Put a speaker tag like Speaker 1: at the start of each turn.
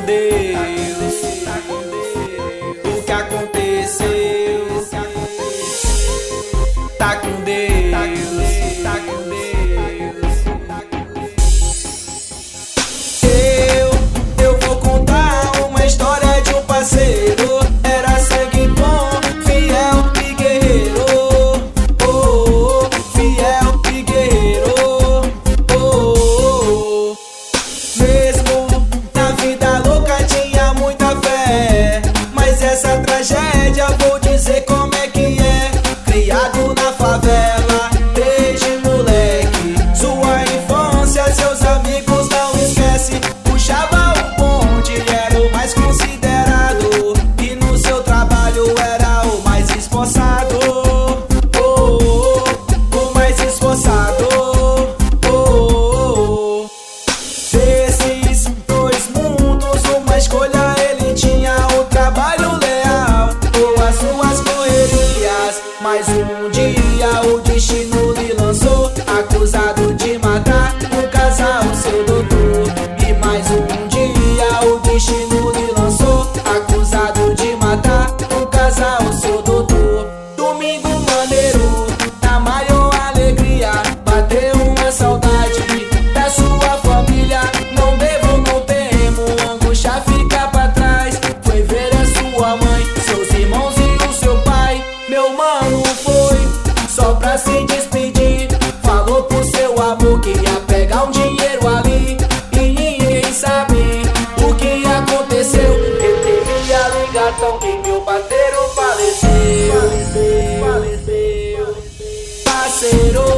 Speaker 1: Deus. O que aconteceu? Tá com Deus. Tá com Deus. Eu vou contar uma história de um parceiro. Era sangue bom, fiel e guerreiro. Oh, fiel e guerreiro. Oh, mesmo na vida louca tinha muita fé. Mas essa tragédia vou dizer como é que é. Criado na favela desde moleque, sua infância seus amigos não esquece. Puxava o bonde, era o mais considerado, e no seu trabalho era o mais esforçado. Oh, o mais esforçado. Oh, desses dois mundos uma escolha ele tinha: o trabalho leal ou as suas correrias. Mas um dia o destino lhe lançou, acusado de matar um casal, seu doutor. E mais um dia o destino lhe lançou, acusado de matar um casal, seu doutor. Domingo maneiro, na maior alegria, bateu uma saudade da sua família. Não devo, não temo, angústia fica pra trás. Foi ver a sua mãe, seus irmãos e o seu pai. Meu mano foi só pra se despedir, falou pro seu amor que ia pegar um dinheiro ali. E ninguém sabe o que aconteceu. Ele queria ligar tão que meu parceiro faleceu. Parceiro.